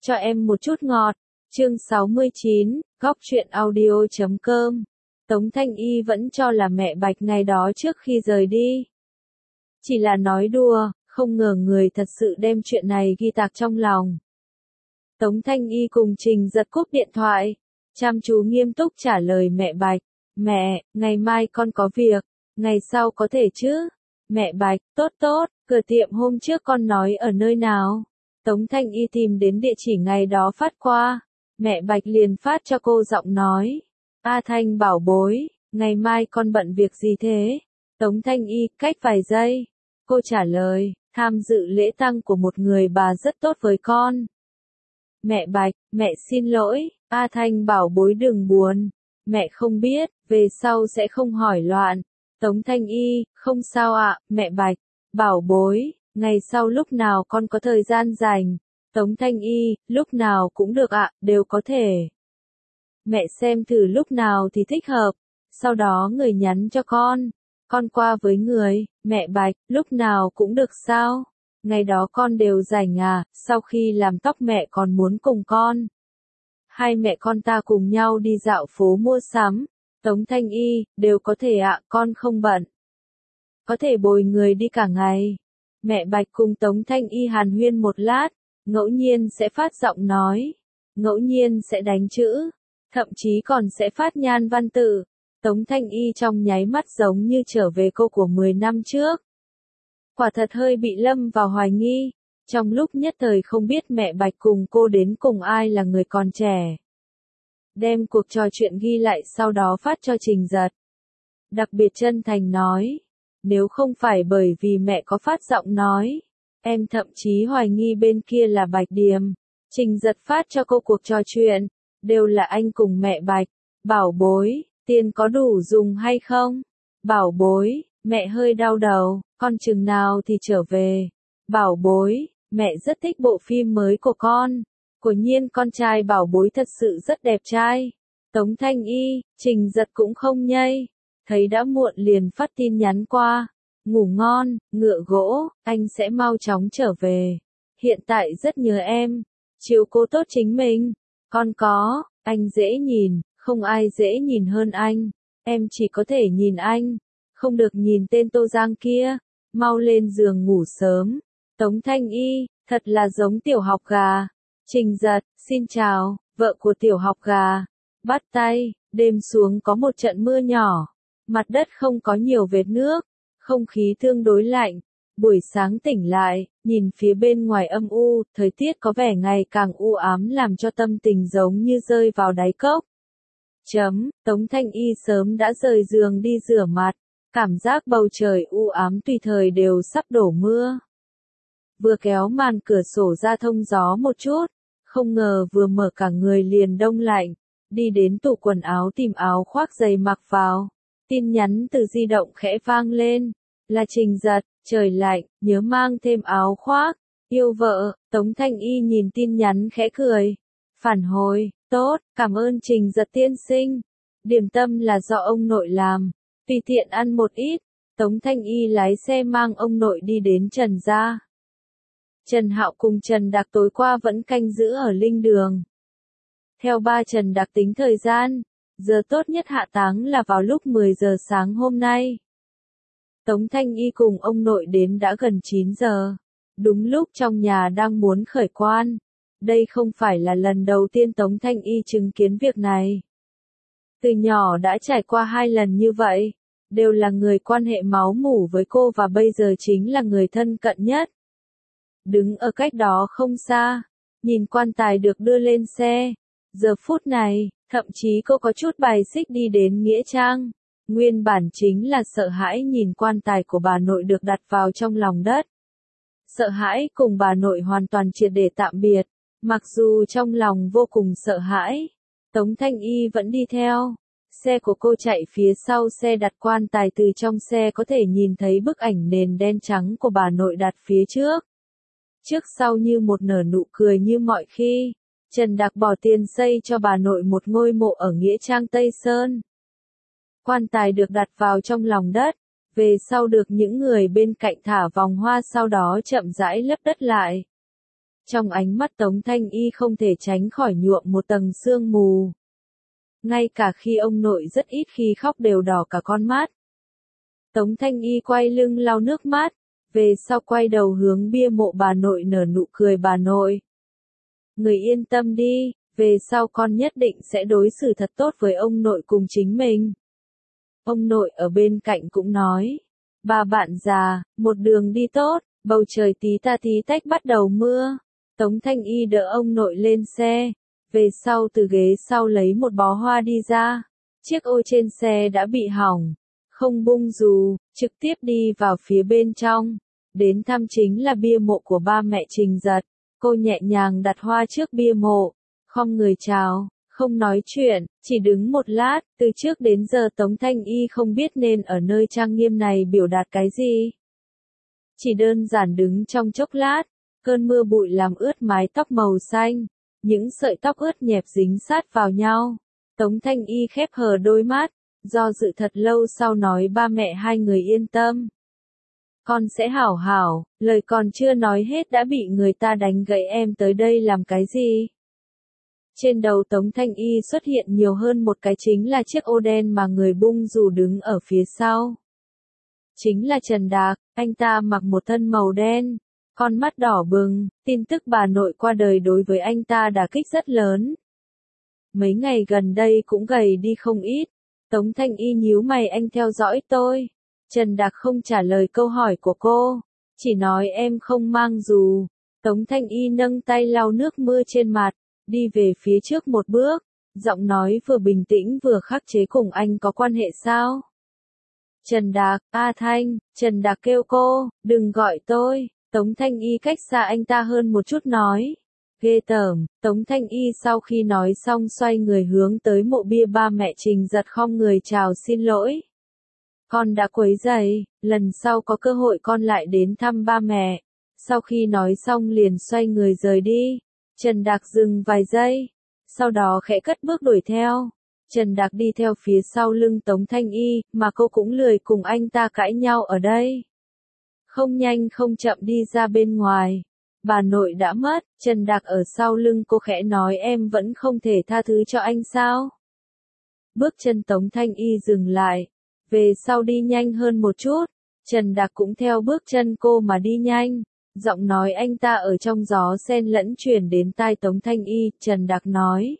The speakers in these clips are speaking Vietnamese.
Cho em một chút ngọt. Chương 69, góc truyện audio.com. Tống Thanh Y vẫn cho là mẹ Bạch ngày đó trước khi rời đi. Chỉ là nói đùa, không ngờ người thật sự đem chuyện này ghi tạc trong lòng. Tống Thanh Y cùng Trình Giật cúp điện thoại, chăm chú nghiêm túc trả lời mẹ Bạch. Mẹ, ngày mai con có việc, ngày sau có thể chứ? Mẹ Bạch, tốt, cửa tiệm hôm trước con nói ở nơi nào? Tống Thanh Y tìm đến địa chỉ ngày đó phát qua. Mẹ Bạch liền phát cho cô giọng nói. A Thanh bảo bối, ngày mai con bận việc gì thế? Tống Thanh Y, cách vài giây. Cô trả lời, tham dự lễ tang của một người bà rất tốt với con. Mẹ Bạch, mẹ xin lỗi, A Thanh bảo bối đừng buồn. Mẹ không biết, về sau sẽ không hỏi loạn. Tống Thanh Y, không sao ạ, mẹ Bạch. Bảo bối, ngày sau lúc nào con có thời gian rảnh. Tống Thanh Y, lúc nào cũng được ạ, đều có thể. Mẹ xem thử lúc nào thì thích hợp, sau đó người nhắn cho con qua với người. Mẹ Bạch, lúc nào cũng được sao? Ngày đó con đều rảnh à? Sau khi làm tóc mẹ còn muốn cùng con. Hai mẹ con ta cùng nhau đi dạo phố mua sắm. Tống Thanh Y, đều có thể ạ, con không bận. Có thể bồi người đi cả ngày. Mẹ Bạch cùng Tống Thanh Y hàn huyên một lát, ngẫu nhiên sẽ phát giọng nói, ngẫu nhiên sẽ đánh chữ, thậm chí còn sẽ phát nhan văn tự. Tống Thanh Y trong nháy mắt giống như trở về cô của 10 năm trước. Quả thật hơi bị lâm vào hoài nghi, trong lúc nhất thời không biết mẹ Bạch cùng cô đến cùng ai là người còn trẻ. Đem cuộc trò chuyện ghi lại sau đó phát cho Trình Giật. Đặc biệt chân thành nói, nếu không phải bởi vì mẹ có phát giọng nói, em thậm chí hoài nghi bên kia là Bạch Điềm. Trình Giật phát cho cô cuộc trò chuyện, đều là anh cùng mẹ Bạch. Bảo bối, tiền có đủ dùng hay không? Bảo bối, mẹ hơi đau đầu, con chừng nào thì trở về. Bảo bối, mẹ rất thích bộ phim mới của con. Quả nhiên con trai bảo bối thật sự rất đẹp trai. Tống Thanh Y, Trình Giật cũng không nhây. Thấy đã muộn liền phát tin nhắn qua. Ngủ ngon, ngựa gỗ, anh sẽ mau chóng trở về. Hiện tại rất nhớ em. Chiếu cố tốt chính mình. Con có, anh dễ nhìn, không ai dễ nhìn hơn anh. Em chỉ có thể nhìn anh, không được nhìn tên Tô Giang kia. Mau lên giường ngủ sớm. Tống Thanh Y, thật là giống tiểu học gà. Trình Giật, xin chào, vợ của tiểu học gà. Bắt tay, đêm xuống có một trận mưa nhỏ. Mặt đất không có nhiều vệt nước, không khí tương đối lạnh. Buổi sáng tỉnh lại, nhìn phía bên ngoài âm u, thời tiết có vẻ ngày càng u ám làm cho tâm tình giống như rơi vào đáy cốc. Tống Thanh Y sớm đã rời giường đi rửa mặt, cảm giác bầu trời u ám tùy thời đều sắp đổ mưa. Vừa kéo màn cửa sổ ra thông gió một chút, không ngờ vừa mở cả người liền đông lạnh, đi đến tủ quần áo tìm áo khoác giày mặc vào. Tin nhắn từ di động khẽ vang lên, là Trình Giật, trời lạnh, nhớ mang thêm áo khoác, yêu vợ. Tống Thanh Y nhìn tin nhắn khẽ cười, phản hồi, tốt, cảm ơn Trình Giật tiên sinh, điểm tâm là do ông nội làm, tùy tiện ăn một ít. Tống Thanh Y lái xe mang ông nội đi đến Trần gia. Trần Hạo cùng Trần Đạc tối qua vẫn canh giữ ở linh đường. Theo ba Trần Đạc tính thời gian, giờ tốt nhất hạ táng là vào lúc 10 giờ sáng hôm nay. Tống Thanh Y cùng ông nội đến đã gần 9 giờ. Đúng lúc trong nhà đang muốn khởi quan. Đây không phải là lần đầu tiên Tống Thanh Y chứng kiến việc này. Từ nhỏ đã trải qua 2 lần như vậy. Đều là người quan hệ máu mủ với cô và bây giờ chính là người thân cận nhất. Đứng ở cách đó không xa, nhìn quan tài được đưa lên xe. Giờ phút này, thậm chí cô có chút bài xích đi đến nghĩa trang. Nguyên bản chính là sợ hãi nhìn quan tài của bà nội được đặt vào trong lòng đất. Sợ hãi cùng bà nội hoàn toàn triệt để tạm biệt. Mặc dù trong lòng vô cùng sợ hãi, Tống Thanh Y vẫn đi theo. Xe của cô chạy phía sau xe đặt quan tài, từ trong xe có thể nhìn thấy bức ảnh nền đen trắng của bà nội đặt phía trước. Trước sau như một nở nụ cười như mọi khi. Trần Đạc bỏ tiền xây cho bà nội một ngôi mộ ở nghĩa trang Tây Sơn. Quan tài được đặt vào trong lòng đất, về sau được những người bên cạnh thả vòng hoa, sau đó chậm rãi lấp đất lại. Trong ánh mắt Tống Thanh Y không thể tránh khỏi nhuộm một tầng sương mù. Ngay cả khi ông nội rất ít khi khóc đều đỏ cả con mắt. Tống Thanh Y quay lưng lau nước mắt, về sau quay đầu hướng bia mộ bà nội nở nụ cười bà nội. Người yên tâm đi, về sau con nhất định sẽ đối xử thật tốt với ông nội cùng chính mình. Ông nội ở bên cạnh cũng nói, bà bạn già, một đường đi tốt, bầu trời tí ta tí tách bắt đầu mưa. Tống Thanh Y đỡ ông nội lên xe, về sau từ ghế sau lấy một bó hoa đi ra. Chiếc ô trên xe đã bị hỏng, không bung dù, trực tiếp đi vào phía bên trong. Đến thăm chính là bia mộ của ba mẹ Trình Giật. Cô nhẹ nhàng đặt hoa trước bia mộ, khom người chào, không nói chuyện, chỉ đứng một lát. Từ trước đến giờ Tống Thanh Y không biết nên ở nơi trang nghiêm này biểu đạt cái gì. Chỉ đơn giản đứng trong chốc lát, cơn mưa bụi làm ướt mái tóc màu xanh, những sợi tóc ướt nhẹp dính sát vào nhau. Tống Thanh Y khép hờ đôi mắt, do dự thật lâu sau nói ba mẹ hai người yên tâm. Con sẽ hảo hảo, lời còn chưa nói hết đã bị người ta đánh gãy em tới đây làm cái gì? Trên đầu Tống Thanh Y xuất hiện nhiều hơn một cái chính là chiếc ô đen mà người bung dù đứng ở phía sau. Chính là Trần Đạc, anh ta mặc một thân màu đen, con mắt đỏ bừng, tin tức bà nội qua đời đối với anh ta đả kích rất lớn. Mấy ngày gần đây cũng gầy đi không ít, Tống Thanh Y nhíu mày anh theo dõi tôi. Trần Đạc không trả lời câu hỏi của cô, chỉ nói em không mang dù. Tống Thanh Y nâng tay lau nước mưa trên mặt, đi về phía trước một bước, giọng nói vừa bình tĩnh vừa khắc chế cùng anh có quan hệ sao? Trần Đạc, A Thanh, Trần Đạc kêu cô, đừng gọi tôi. Tống Thanh Y cách xa anh ta hơn một chút nói. Ghê tởm. Tống Thanh Y sau khi nói xong xoay người hướng tới mộ bia ba mẹ Trình Giật khom người chào xin lỗi. Con đã quấy rầy, lần sau có cơ hội con lại đến thăm ba mẹ. Sau khi nói xong liền xoay người rời đi. Trần Đạc dừng vài giây, sau đó khẽ cất bước đuổi theo. Trần Đạc đi theo phía sau lưng Tống Thanh Y, mà cô cũng lười cùng anh ta cãi nhau ở đây. Không nhanh không chậm đi ra bên ngoài. Bà nội đã mất, Trần Đạc ở sau lưng cô khẽ nói em vẫn không thể tha thứ cho anh sao? Bước chân Tống Thanh Y dừng lại, về sau đi nhanh hơn một chút. Trần Đạc cũng theo bước chân cô mà đi nhanh. Giọng nói anh ta ở trong gió xen lẫn truyền đến tai Tống Thanh Y. Trần Đạc nói,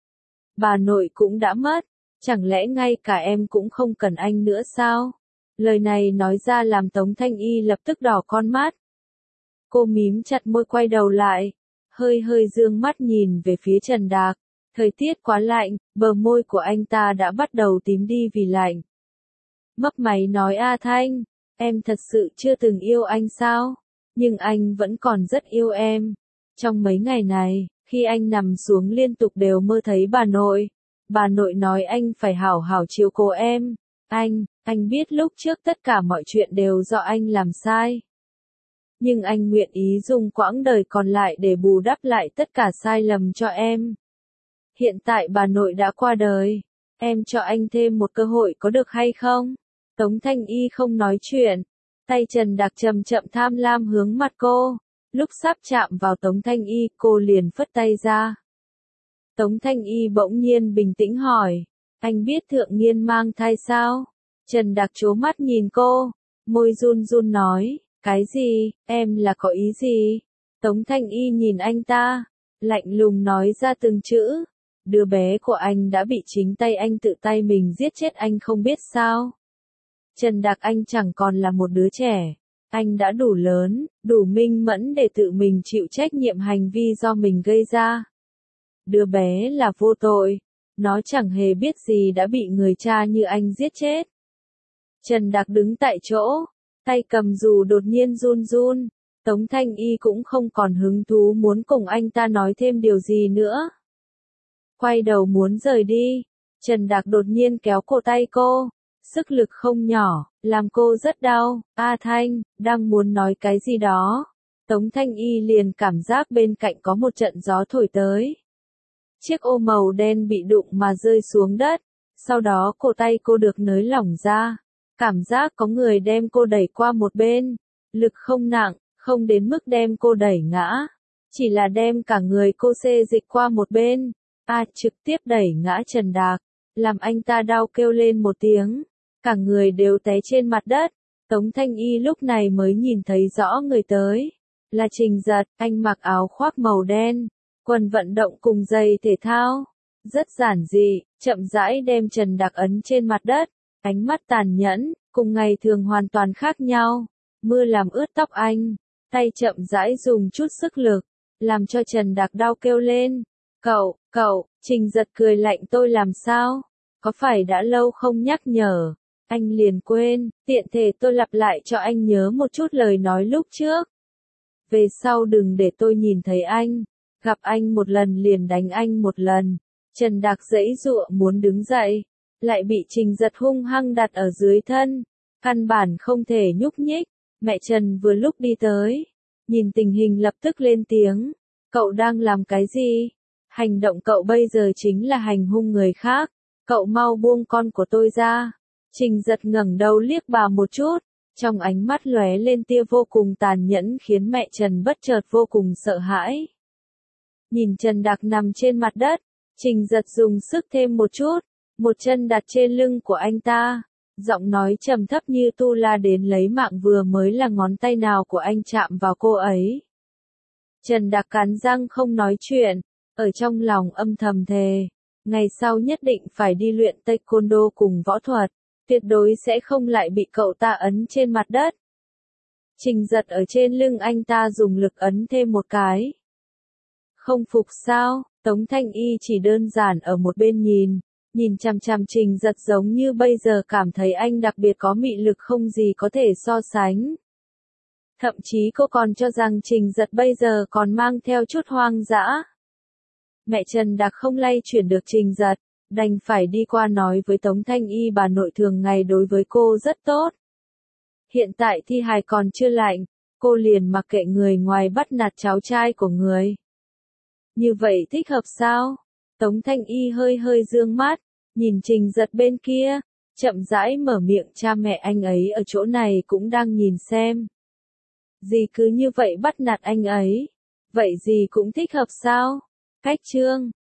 bà nội cũng đã mất, chẳng lẽ ngay cả em cũng không cần anh nữa sao? Lời này nói ra làm Tống Thanh Y lập tức đỏ con mắt. Cô mím chặt môi quay đầu lại, hơi dương mắt nhìn về phía Trần Đạc. Thời tiết quá lạnh, bờ môi của anh ta đã bắt đầu tím đi vì lạnh. Mấp máy nói A Thanh, em thật sự chưa từng yêu anh sao? Nhưng anh vẫn còn rất yêu em. Trong mấy ngày này, khi anh nằm xuống liên tục đều mơ thấy bà nội. Bà nội nói anh phải hảo hảo chiếu cố em. Anh biết lúc trước tất cả mọi chuyện đều do anh làm sai. Nhưng anh nguyện ý dùng quãng đời còn lại để bù đắp lại tất cả sai lầm cho em. Hiện tại bà nội đã qua đời. Em cho anh thêm một cơ hội có được hay không? Tống Thanh Y không nói chuyện. Tay Trần Đạc chậm chậm tham lam hướng mặt cô. Lúc sắp chạm vào Tống Thanh Y, cô liền phất tay ra. Tống Thanh Y bỗng nhiên bình tĩnh hỏi. Anh biết Thượng Nghiên mang thai sao? Trần Đạc trố mắt nhìn cô. Môi run run nói. Cái gì? Em là có ý gì? Tống Thanh Y nhìn anh ta. Lạnh lùng nói ra từng chữ. Đứa bé của anh đã bị chính tay anh tự tay mình giết chết anh không biết sao? Trần Đạc anh chẳng còn là một đứa trẻ. Anh đã đủ lớn, đủ minh mẫn để tự mình chịu trách nhiệm hành vi do mình gây ra. Đứa bé là vô tội. Nó chẳng hề biết gì đã bị người cha như anh giết chết. Trần Đạc đứng tại chỗ, tay cầm dù đột nhiên run run. Tống Thanh Y cũng không còn hứng thú muốn cùng anh ta nói thêm điều gì nữa. Quay đầu muốn rời đi. Trần Đạc đột nhiên kéo cổ tay cô. Sức lực không nhỏ, làm cô rất đau. A Thanh, đang muốn nói cái gì đó. Tống Thanh Y liền cảm giác bên cạnh có một trận gió thổi tới. Chiếc ô màu đen bị đụng mà rơi xuống đất. Sau đó cổ tay cô được nới lỏng ra. Cảm giác có người đem cô đẩy qua một bên. Lực không nặng, không đến mức đem cô đẩy ngã. chỉ là đem cả người cô xê dịch qua một bên, trực tiếp đẩy ngã Trần Đạc, làm anh ta đau kêu lên một tiếng, cả người đều té trên mặt đất. Tống Thanh Y lúc này mới nhìn thấy rõ người tới, là Trình Giật, anh mặc áo khoác màu đen, quần vận động cùng giày thể thao, rất giản dị, chậm rãi đem Trần Đạc ấn trên mặt đất, ánh mắt tàn nhẫn, cùng ngày thường hoàn toàn khác nhau, mưa làm ướt tóc anh, tay chậm rãi dùng chút sức lực, làm cho Trần Đạc đau kêu lên, cậu, Trình Giật cười lạnh tôi làm sao, có phải đã lâu không nhắc nhở, anh liền quên, tiện thể tôi lặp lại cho anh nhớ một chút lời nói lúc trước. Về sau đừng để tôi nhìn thấy anh, gặp anh một lần liền đánh anh một lần. Trần Đạc giãy giụa muốn đứng dậy, lại bị Trình Giật hung hăng đặt ở dưới thân, căn bản không thể nhúc nhích. Mẹ Trần vừa lúc đi tới, nhìn tình hình lập tức lên tiếng, cậu đang làm cái gì? Hành động cậu bây giờ chính là hành hung người khác, cậu mau buông con của tôi ra. Trình Giật ngẩng đầu liếc bà một chút, trong ánh mắt lóe lên tia vô cùng tàn nhẫn khiến mẹ Trần bất chợt vô cùng sợ hãi. Nhìn Trần Đạc nằm trên mặt đất, Trình Giật dùng sức thêm một chút, một chân đặt trên lưng của anh ta, giọng nói trầm thấp như tu la đến lấy mạng vừa mới là ngón tay nào của anh chạm vào cô ấy. Trần Đạc cắn răng không nói chuyện, ở trong lòng âm thầm thề, ngày sau nhất định phải đi luyện taekwondo cùng võ thuật, tuyệt đối sẽ không lại bị cậu ta ấn trên mặt đất. Trình Giật ở trên lưng anh ta dùng lực ấn thêm một cái. Không phục sao? Tống Thanh Y chỉ đơn giản ở một bên nhìn chằm chằm Trình Giật giống như bây giờ cảm thấy anh đặc biệt có mị lực không gì có thể so sánh. Thậm chí cô còn cho rằng Trình Giật bây giờ còn mang theo chút hoang dã. Mẹ Trần Đạc không lay chuyển được Trình Giật, đành phải đi qua nói với Tống Thanh Y bà nội thường ngày đối với cô rất tốt. Hiện tại thi hài còn chưa lạnh, cô liền mặc kệ người ngoài bắt nạt cháu trai của người. Như vậy thích hợp sao? Tống Thanh Y hơi dương mắt, nhìn Trình Giật bên kia, chậm rãi mở miệng cha mẹ anh ấy ở chỗ này cũng đang nhìn xem. Dì cứ như vậy bắt nạt anh ấy, vậy dì cũng thích hợp sao? Cách chương